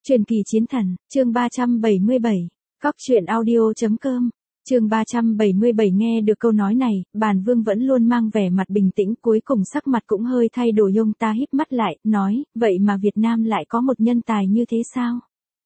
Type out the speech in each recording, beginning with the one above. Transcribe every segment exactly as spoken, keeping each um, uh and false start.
Truyền kỳ chiến thần, chương ba trăm bảy mươi bảy, Cóc truyện audio.com, chương ba trăm bảy mươi bảy. Nghe được câu nói này, Bàn Vương vẫn luôn mang vẻ mặt bình tĩnh, cuối cùng sắc mặt cũng hơi thay đổi. Ông ta híp mắt lại, nói, vậy mà Việt Nam lại có một nhân tài như thế sao?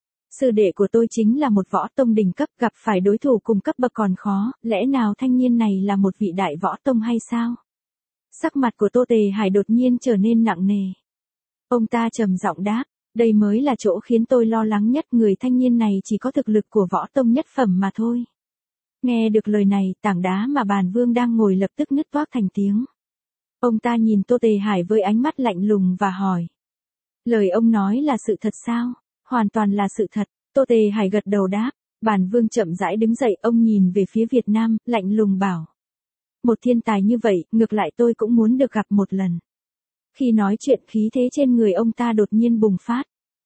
Sư đệ của tôi chính là một võ tông đỉnh cấp, gặp phải đối thủ cùng cấp bậc còn khó, lẽ nào thanh niên này là một vị đại võ tông hay sao? Sắc mặt của Tô Tề Hải đột nhiên trở nên nặng nề. Ông ta trầm giọng đáp, đây mới là chỗ khiến tôi lo lắng nhất, người thanh niên này chỉ có thực lực của võ tông nhất phẩm mà thôi. Nghe được lời này, tảng đá mà Bàn Vương đang ngồi lập tức nứt toác thành tiếng. Ông ta nhìn Tô Tề Hải với ánh mắt lạnh lùng và hỏi. Lời ông nói là sự thật sao? Hoàn toàn là sự thật, Tô Tề Hải gật đầu đáp. Bàn Vương chậm rãi đứng dậy, ông nhìn về phía Việt Nam, lạnh lùng bảo. Một thiên tài như vậy, ngược lại tôi cũng muốn được gặp một lần. Khi nói chuyện, khí thế trên người ông ta đột nhiên bùng phát.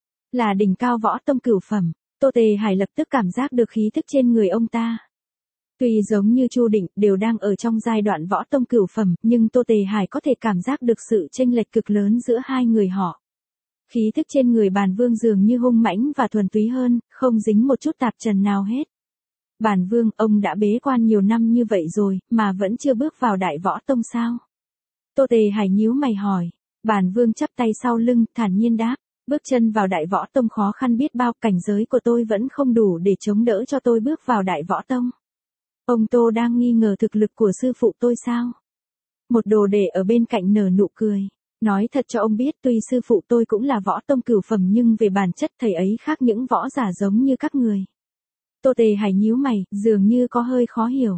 Là đỉnh cao võ tông cửu phẩm, Tô Tề Hải lập tức cảm giác được khí thức trên người ông ta. Tuy giống như Chu Định đều đang ở trong giai đoạn võ tông cửu phẩm, nhưng Tô Tề Hải có thể cảm giác được sự chênh lệch cực lớn giữa hai người họ. Khí thức trên người Bàn Vương dường như hung mãnh và thuần túy hơn, không dính một chút tạp trần nào hết. Bàn Vương, ông đã bế quan nhiều năm như vậy rồi, mà vẫn chưa bước vào đại võ tông sao? Tô Tề Hải nhíu mày hỏi. Bàn Vương chắp tay sau lưng, thản nhiên đáp. Bước chân vào đại võ tông khó khăn biết bao, cảnh giới của tôi vẫn không đủ để chống đỡ cho tôi bước vào đại võ tông. Ông Tô đang nghi ngờ thực lực của sư phụ tôi sao? Một đồ đệ ở bên cạnh nở nụ cười. Nói thật cho ông biết, tuy sư phụ tôi cũng là võ tông cửu phẩm nhưng về bản chất thầy ấy khác những võ giả giống như các người. Tô Tề Hải nhíu mày, dường như có hơi khó hiểu.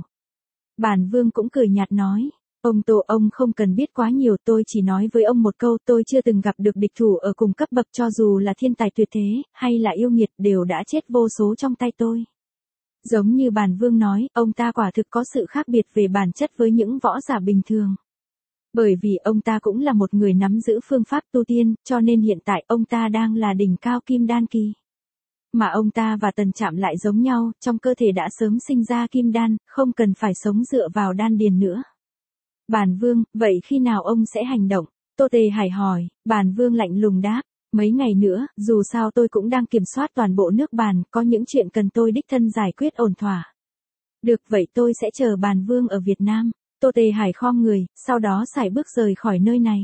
Bàn Vương cũng cười nhạt nói. Ông Tô, ông không cần biết quá nhiều, tôi chỉ nói với ông một câu, tôi chưa từng gặp được địch thủ ở cùng cấp bậc, cho dù là thiên tài tuyệt thế, hay là yêu nghiệt, đều đã chết vô số trong tay tôi. Giống như Bàn Vương nói, ông ta quả thực có sự khác biệt về bản chất với những võ giả bình thường. Bởi vì ông ta cũng là một người nắm giữ phương pháp tu tiên, cho nên hiện tại ông ta đang là đỉnh cao kim đan kỳ. Mà ông ta và Tần Trạm lại giống nhau, trong cơ thể đã sớm sinh ra kim đan, không cần phải sống dựa vào đan điền nữa. Bàn Vương, vậy khi nào ông sẽ hành động? Tô Tề Hải hỏi. Bàn Vương lạnh lùng đáp. Mấy ngày nữa, dù sao tôi cũng đang kiểm soát toàn bộ nước Bàn, có những chuyện cần tôi đích thân giải quyết ổn thỏa. Được, vậy tôi sẽ chờ Bàn Vương ở Việt Nam. Tô Tề Hải khom người, sau đó sải bước rời khỏi nơi này.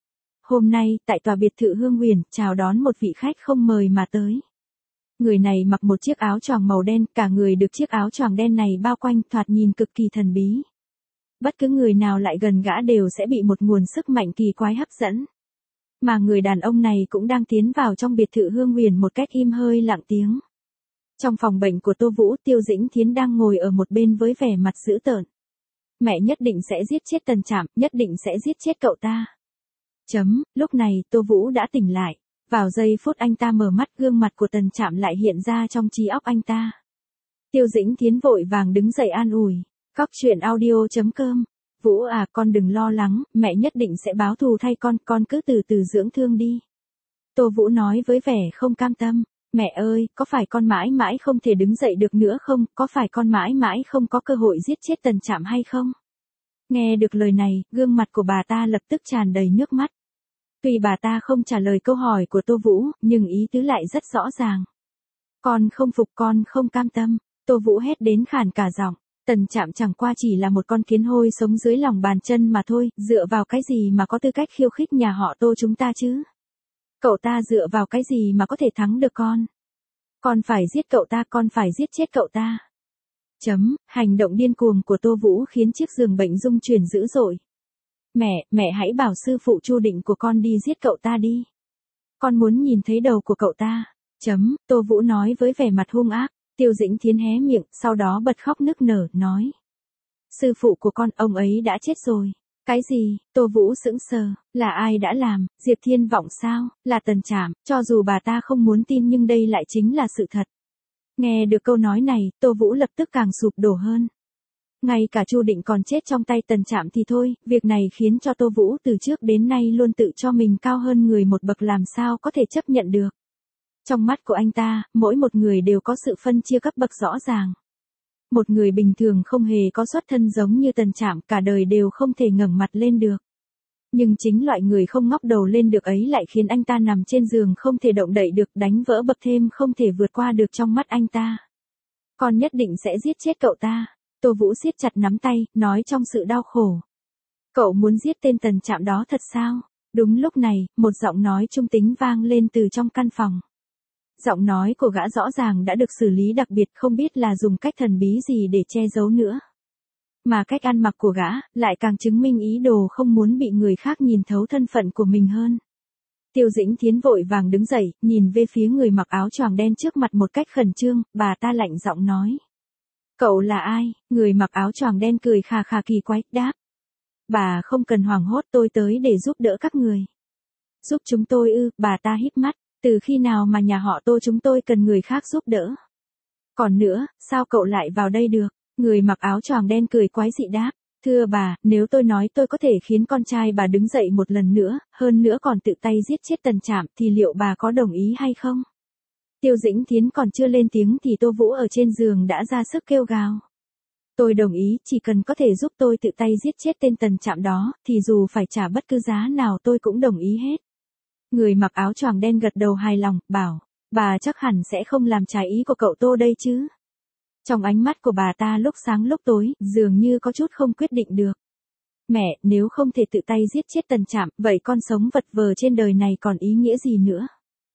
Hôm nay, tại tòa biệt thự Hương Huyền, chào đón một vị khách không mời mà tới. Người này mặc một chiếc áo choàng màu đen, cả người được chiếc áo choàng đen này bao quanh, thoạt nhìn cực kỳ thần bí. Bất cứ người nào lại gần gã đều sẽ bị một nguồn sức mạnh kỳ quái hấp dẫn. Mà người đàn ông này cũng đang tiến vào trong biệt thự Hương Huyền một cách im hơi lặng tiếng. Trong phòng bệnh của Tô Vũ, Tiêu Dĩnh Thiến đang ngồi ở một bên với vẻ mặt dữ tợn. Mẹ nhất định sẽ giết chết Tần Trạm, nhất định sẽ giết chết cậu ta. Chấm, lúc này Tô Vũ đã tỉnh lại. Vào giây phút anh ta mở mắt, gương mặt của Tần Trạm lại hiện ra trong trí óc anh ta. Tiêu Dĩnh Thiến vội vàng đứng dậy an ủi. Cóc truyện audio.com. Vũ à, con đừng lo lắng, mẹ nhất định sẽ báo thù thay con, con cứ từ từ dưỡng thương đi. Tô Vũ nói với vẻ không cam tâm. Mẹ ơi, có phải con mãi mãi không thể đứng dậy được nữa không, có phải con mãi mãi không có cơ hội giết chết Tần Trạm hay không? Nghe được lời này, gương mặt của bà ta lập tức tràn đầy nước mắt. Tuy bà ta không trả lời câu hỏi của Tô Vũ, nhưng ý tứ lại rất rõ ràng. Con không phục, con không cam tâm. Tô Vũ hét đến khàn cả giọng. Tần Trạm chẳng qua chỉ là một con kiến hôi sống dưới lòng bàn chân mà thôi, dựa vào cái gì mà có tư cách khiêu khích nhà họ Tô chúng ta chứ? Cậu ta dựa vào cái gì mà có thể thắng được con? Con phải giết cậu ta, con phải giết chết cậu ta. Chấm, hành động điên cuồng của Tô Vũ khiến chiếc giường bệnh rung chuyển dữ dội. Mẹ, mẹ hãy bảo sư phụ Chu Định của con đi giết cậu ta đi. Con muốn nhìn thấy đầu của cậu ta. Chấm, Tô Vũ nói với vẻ mặt hung ác. Tiêu Dĩnh Thiến hé miệng, sau đó bật khóc nức nở, nói. Sư phụ của con, ông ấy đã chết rồi. Cái gì? Tô Vũ sững sờ, là ai đã làm? Diệp Thiên Vọng sao? Là Tần Trạm, cho dù bà ta không muốn tin nhưng đây lại chính là sự thật. Nghe được câu nói này, Tô Vũ lập tức càng sụp đổ hơn. Ngay cả Chu Định còn chết trong tay Tần Trạm thì thôi, việc này khiến cho Tô Vũ từ trước đến nay luôn tự cho mình cao hơn người một bậc, làm sao có thể chấp nhận được. Trong mắt của anh ta, mỗi một người đều có sự phân chia cấp bậc rõ ràng. Một người bình thường không hề có xuất thân giống như Tần Trạm, cả đời đều không thể ngẩng mặt lên được. Nhưng chính loại người không ngóc đầu lên được ấy lại khiến anh ta nằm trên giường không thể động đậy được, đánh vỡ bậc thềm không thể vượt qua được trong mắt anh ta. Con nhất định sẽ giết chết cậu ta. Tô Vũ siết chặt nắm tay, nói trong sự đau khổ. Cậu muốn giết tên Tần Trạm đó thật sao? Đúng lúc này, một giọng nói trung tính vang lên từ trong căn phòng. Giọng nói của gã rõ ràng đã được xử lý đặc biệt, không biết là dùng cách thần bí gì để che giấu nữa. Mà cách ăn mặc của gã, lại càng chứng minh ý đồ không muốn bị người khác nhìn thấu thân phận của mình hơn. Tiêu Dĩnh Thiến vội vàng đứng dậy, nhìn về phía người mặc áo choàng đen trước mặt một cách khẩn trương, bà ta lạnh giọng nói. Cậu là ai? Người mặc áo choàng đen cười khà khà kỳ quái, đáp. Bà không cần hoảng hốt, tôi tới để giúp đỡ các người. Giúp chúng tôi ư? Bà ta híp mắt, từ khi nào mà nhà họ Tô chúng tôi cần người khác giúp đỡ? Còn nữa, sao cậu lại vào đây được? Người mặc áo choàng đen cười quái dị đáp. Thưa bà, nếu tôi nói tôi có thể khiến con trai bà đứng dậy một lần nữa, hơn nữa còn tự tay giết chết Tần Trạm, thì liệu bà có đồng ý hay không? Tiêu Dĩnh Thiến còn chưa lên tiếng thì Tô Vũ ở trên giường đã ra sức kêu gào. Tôi đồng ý, chỉ cần có thể giúp tôi tự tay giết chết tên Tần Trạm đó, thì dù phải trả bất cứ giá nào tôi cũng đồng ý hết. Người mặc áo choàng đen gật đầu hài lòng, bảo, bà chắc hẳn sẽ không làm trái ý của cậu Tô đây chứ. Trong ánh mắt của bà ta lúc sáng lúc tối, dường như có chút không quyết định được. Mẹ, nếu không thể tự tay giết chết Tần Trạm, vậy con sống vật vờ trên đời này còn ý nghĩa gì nữa?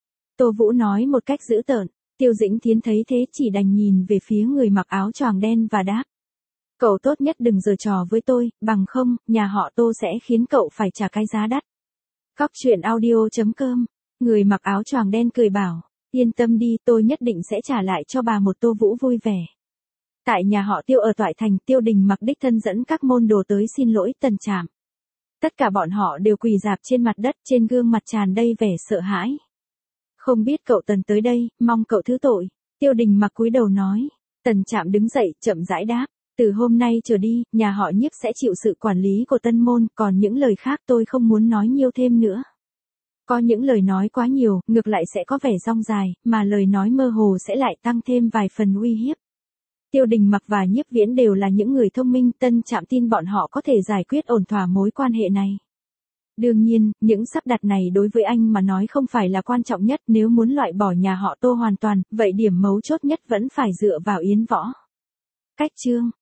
Tô Vũ nói một cách dữ tợn. Tiêu Dĩnh Thiến thấy thế chỉ đành nhìn về phía người mặc áo choàng đen và đáp. Cậu tốt nhất đừng giở trò với tôi, bằng không, nhà họ Tô sẽ khiến cậu phải trả cái giá đắt. Cóc truyện audio chấm com. Người mặc áo choàng đen cười bảo, yên tâm đi, tôi nhất định sẽ trả lại cho bà một Tô Vũ vui vẻ. Tại nhà họ Tiêu ở Toại Thành, Tiêu Đình mặc đích thân dẫn các môn đồ tới xin lỗi Tần Trạm. Tất cả bọn họ đều quỳ rạp trên mặt đất, trên gương mặt tràn đầy vẻ sợ hãi. Không biết cậu Tần tới đây, mong cậu thứ tội. Tiêu Đình mặc cúi đầu nói. Tần Trạm đứng dậy, chậm rãi đáp. Từ hôm nay trở đi, nhà họ Nhiếp sẽ chịu sự quản lý của Tân Môn, còn những lời khác tôi không muốn nói nhiều thêm nữa. Có những lời nói quá nhiều, ngược lại sẽ có vẻ rong dài, mà lời nói mơ hồ sẽ lại tăng thêm vài phần uy hiếp. Tiêu Đình mặc và Nhiếp Viễn đều là những người thông minh, Tân Trạm tin bọn họ có thể giải quyết ổn thỏa mối quan hệ này. Đương nhiên, những sắp đặt này đối với anh mà nói không phải là quan trọng nhất, nếu muốn loại bỏ nhà họ Tô hoàn toàn, vậy điểm mấu chốt nhất vẫn phải dựa vào Yến Võ. Cách chương